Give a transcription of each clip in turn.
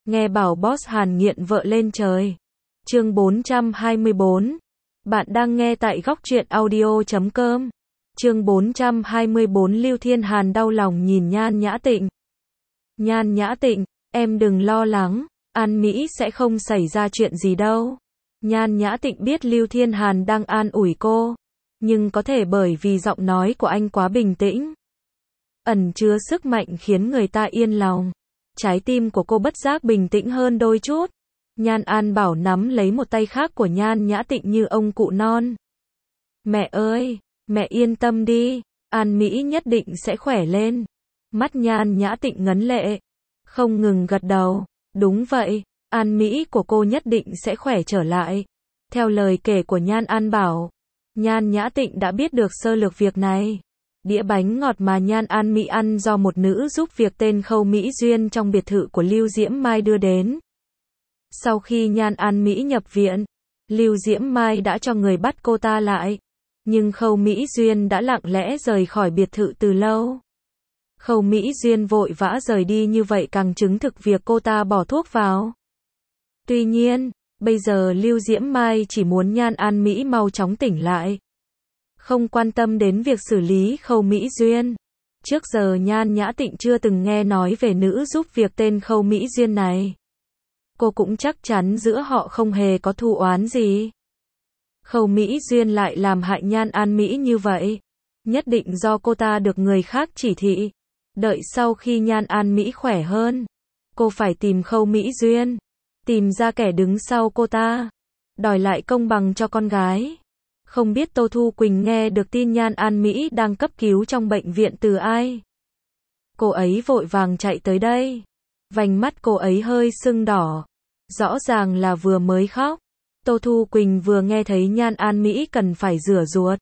Nghe bảo boss Hàn nghiện vợ lên trời. Chương 424. Bạn đang nghe tại góc truyện audio.com. Chương 424. Lưu Thiên Hàn đau lòng nhìn Nhan Nhã Tịnh. Nhan Nhã Tịnh, em đừng lo lắng, An Mỹ sẽ không xảy ra chuyện gì đâu. Nhan Nhã Tịnh biết Lưu Thiên Hàn đang an ủi cô, nhưng có thể bởi vì giọng nói của anh quá bình tĩnh, ẩn chứa sức mạnh khiến người ta yên lòng. Trái tim của cô bất giác bình tĩnh hơn đôi chút. Nhan An Bảo nắm lấy một tay khác của Nhan Nhã Tịnh như ông cụ non. Mẹ ơi, mẹ yên tâm đi, An Mỹ nhất định sẽ khỏe lên. Mắt Nhan Nhã Tịnh ngấn lệ, không ngừng gật đầu. Đúng vậy, An Mỹ của cô nhất định sẽ khỏe trở lại. Theo lời kể của Nhan An Bảo, Nhan Nhã Tịnh đã biết được sơ lược việc này. Đĩa bánh ngọt mà Nhan An Mỹ ăn do một nữ giúp việc tên Khâu Mỹ Duyên trong biệt thự của Lưu Diễm Mai đưa đến. Sau khi Nhan An Mỹ nhập viện, Lưu Diễm Mai đã cho người bắt cô ta lại. Nhưng Khâu Mỹ Duyên đã lặng lẽ rời khỏi biệt thự từ lâu. Khâu Mỹ Duyên vội vã rời đi như vậy càng chứng thực việc cô ta bỏ thuốc vào. Tuy nhiên, bây giờ Lưu Diễm Mai chỉ muốn Nhan An Mỹ mau chóng tỉnh lại, không quan tâm đến việc xử lý Khâu Mỹ Duyên. Trước giờ Nhan Nhã Tịnh chưa từng nghe nói về nữ giúp việc tên Khâu Mỹ Duyên này. Cô cũng chắc chắn giữa họ không hề có thù oán gì. Khâu Mỹ Duyên lại làm hại Nhan An Mỹ như vậy, nhất định do cô ta được người khác chỉ thị. Đợi sau khi Nhan An Mỹ khỏe hơn, cô phải tìm Khâu Mỹ Duyên, tìm ra kẻ đứng sau cô ta, đòi lại công bằng cho con gái. Không biết Tô Thu Quỳnh nghe được tin Nhan An Mỹ đang cấp cứu trong bệnh viện từ ai. Cô ấy vội vàng chạy tới đây. Vành mắt cô ấy hơi sưng đỏ, rõ ràng là vừa mới khóc. Tô Thu Quỳnh vừa nghe thấy Nhan An Mỹ cần phải rửa ruột,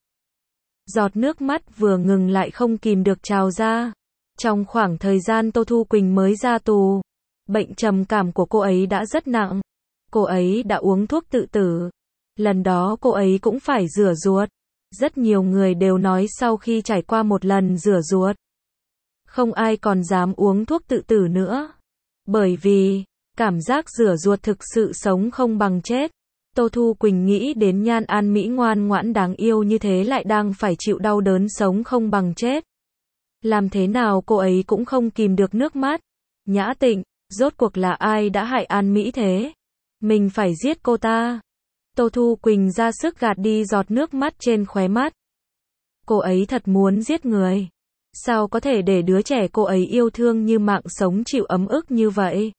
giọt nước mắt vừa ngừng lại không kìm được trào ra. Trong khoảng thời gian Tô Thu Quỳnh mới ra tù, bệnh trầm cảm của cô ấy đã rất nặng. Cô ấy đã uống thuốc tự tử. Lần đó cô ấy cũng phải rửa ruột. Rất nhiều người đều nói sau khi trải qua một lần rửa ruột, không ai còn dám uống thuốc tự tử nữa. Bởi vì, cảm giác rửa ruột thực sự sống không bằng chết. Tô Thu Quỳnh nghĩ đến Nhan An Mỹ ngoan ngoãn đáng yêu như thế lại đang phải chịu đau đớn sống không bằng chết. Làm thế nào cô ấy cũng không kìm được nước mắt. Nhã Tịnh, rốt cuộc là ai đã hại An Mỹ thế? Mình phải giết cô ta. Tô Thu Quỳnh ra sức gạt đi giọt nước mắt trên khóe mắt. Cô ấy thật muốn giết người. Sao có thể để đứa trẻ cô ấy yêu thương như mạng sống chịu ấm ức như vậy?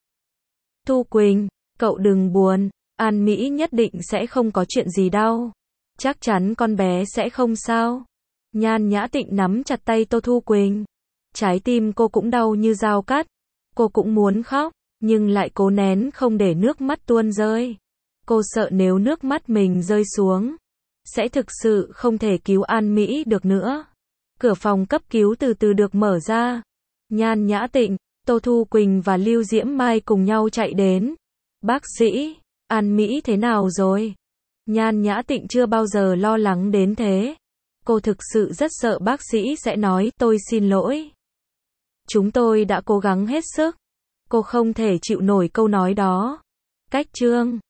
Thu Quỳnh, cậu đừng buồn, An Mỹ nhất định sẽ không có chuyện gì đâu. Chắc chắn con bé sẽ không sao. Nhan Nhã Tịnh nắm chặt tay Tô Thu Quỳnh. Trái tim cô cũng đau như dao cắt. Cô cũng muốn khóc, nhưng lại cố nén không để nước mắt tuôn rơi. Cô sợ nếu nước mắt mình rơi xuống, sẽ thực sự không thể cứu An Mỹ được nữa. Cửa phòng cấp cứu từ từ được mở ra. Nhan Nhã Tịnh, Tô Thu Quỳnh và Lưu Diễm Mai cùng nhau chạy đến. Bác sĩ, An Mỹ thế nào rồi? Nhan Nhã Tịnh chưa bao giờ lo lắng đến thế. Cô thực sự rất sợ bác sĩ sẽ nói tôi xin lỗi. Chúng tôi đã cố gắng hết sức. Cô không thể chịu nổi câu nói đó. Cách chương